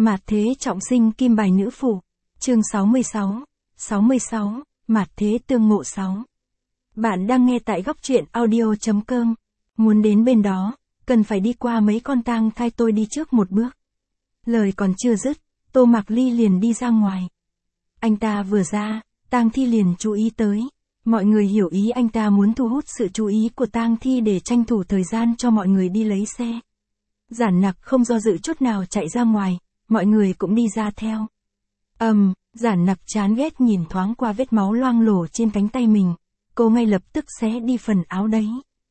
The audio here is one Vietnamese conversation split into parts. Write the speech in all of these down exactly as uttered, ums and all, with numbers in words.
Mạt thế trọng sinh kim bài nữ phụ. Chương sáu mươi sáu. sáu mươi sáu. Mạt thế tương ngộ sáu. Bạn đang nghe tại góc truyện audio chấm com. Muốn đến bên đó, cần phải đi qua mấy con tang thai, tôi đi trước một bước. Lời còn chưa dứt, Tô Mạc Ly liền đi ra ngoài. Anh ta vừa ra, tang thi liền chú ý tới. Mọi người hiểu ý anh ta muốn thu hút sự chú ý của tang thi để tranh thủ thời gian cho mọi người đi lấy xe. Giản Nặc không do dự chút nào chạy ra ngoài, mọi người cũng đi ra theo. Ầm, um, Giản Nặc chán ghét nhìn thoáng qua vết máu loang lổ trên cánh tay mình, cô ngay lập tức xé đi phần áo đấy.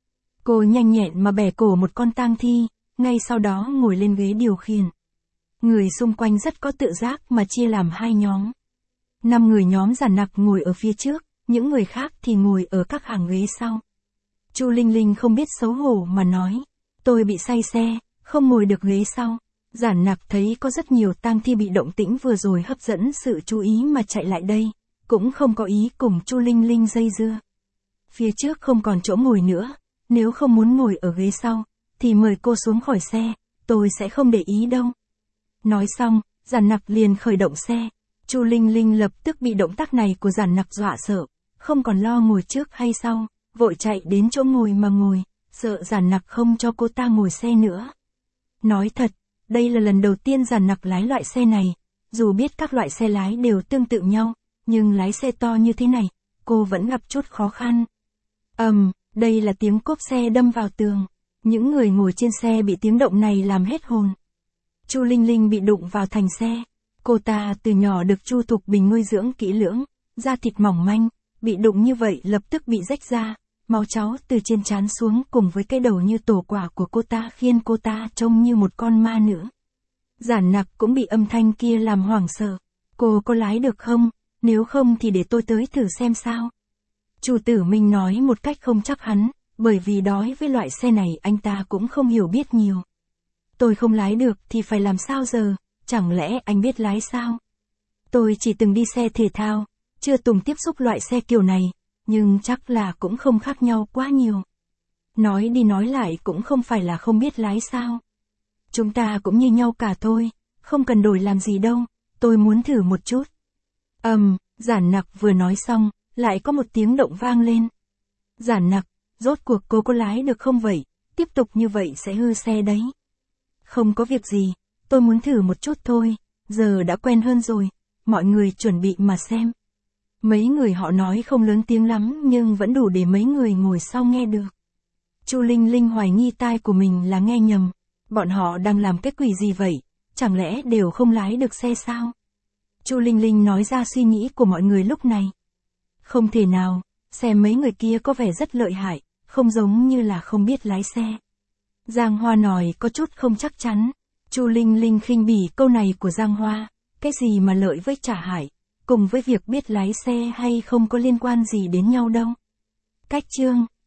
Cô nhanh nhẹn mà bẻ cổ một con tang thi, ngay sau đó ngồi lên ghế điều khiển. Người xung quanh rất có tự giác mà chia làm hai nhóm. Năm người nhóm Giản Nặc ngồi ở phía trước, những người khác thì ngồi ở các hàng ghế sau. Chu Linh Linh không biết xấu hổ mà nói, tôi bị say xe, không ngồi được ghế sau. Giản Nặc thấy có rất nhiều tang thi bị động tĩnh vừa rồi hấp dẫn sự chú ý mà chạy lại đây, cũng không có ý cùng Chu Linh Linh dây dưa. Phía trước không còn chỗ ngồi nữa, nếu không muốn ngồi ở ghế sau, thì mời cô xuống khỏi xe, tôi sẽ không để ý đâu. Nói xong, Giản Nặc liền khởi động xe. Chu Linh Linh lập tức bị động tác này của Giản Nặc dọa sợ, không còn lo ngồi trước hay sau, vội chạy đến chỗ ngồi mà ngồi, sợ Giản Nặc không cho cô ta ngồi xe nữa. Nói thật, đây là lần đầu tiên Giản Nặc lái loại xe này, dù biết các loại xe lái đều tương tự nhau, nhưng lái xe to như thế này, cô vẫn gặp chút khó khăn. Ầm, um, đây là tiếng cốp xe đâm vào tường, những người ngồi trên xe bị tiếng động này làm hết hồn. Chu Linh Linh bị đụng vào thành xe, cô ta từ nhỏ được Chu Thục Bình nuôi dưỡng kỹ lưỡng, da thịt mỏng manh, bị đụng như vậy lập tức bị rách da, máu cháu từ trên trán xuống cùng với cái đầu như tổ quả của cô ta khiến cô ta trông như một con ma nữ. Giản Nặc cũng bị âm thanh kia làm hoảng sợ. Cô có lái được không? Nếu không thì để tôi tới thử xem sao. Chu Tử Minh nói một cách không chắc hắn, bởi vì đối với loại xe này anh ta cũng không hiểu biết nhiều. Tôi không lái được thì phải làm sao giờ, chẳng lẽ anh biết lái sao? Tôi chỉ từng đi xe thể thao, chưa từng tiếp xúc loại xe kiểu này, nhưng chắc là cũng không khác nhau quá nhiều. Nói đi nói lại cũng không phải là không biết lái sao. Chúng ta cũng như nhau cả thôi, không cần đổi làm gì đâu, tôi muốn thử một chút. Ầm, um, Giản Nặc vừa nói xong, lại có một tiếng động vang lên. Giản Nặc, rốt cuộc cô có lái được không vậy? Tiếp tục như vậy sẽ hư xe đấy. Không có việc gì, tôi muốn thử một chút thôi, giờ đã quen hơn rồi, mọi người chuẩn bị mà xem. Mấy người họ nói không lớn tiếng lắm nhưng vẫn đủ để mấy người ngồi sau nghe được. Chu Linh Linh hoài nghi tai của mình là nghe nhầm. Bọn họ đang làm cái quỷ gì vậy? Chẳng lẽ đều không lái được xe sao? Chu Linh Linh nói ra suy nghĩ của mọi người lúc này. Không thể nào, xem mấy người kia có vẻ rất lợi hại, không giống như là không biết lái xe. Giang Hoa nói có chút không chắc chắn. Chu Linh Linh khinh bỉ câu này của Giang Hoa, cái gì mà lợi với trả hại, cùng với việc biết lái xe hay không có liên quan gì đến nhau đâu. Cách chương,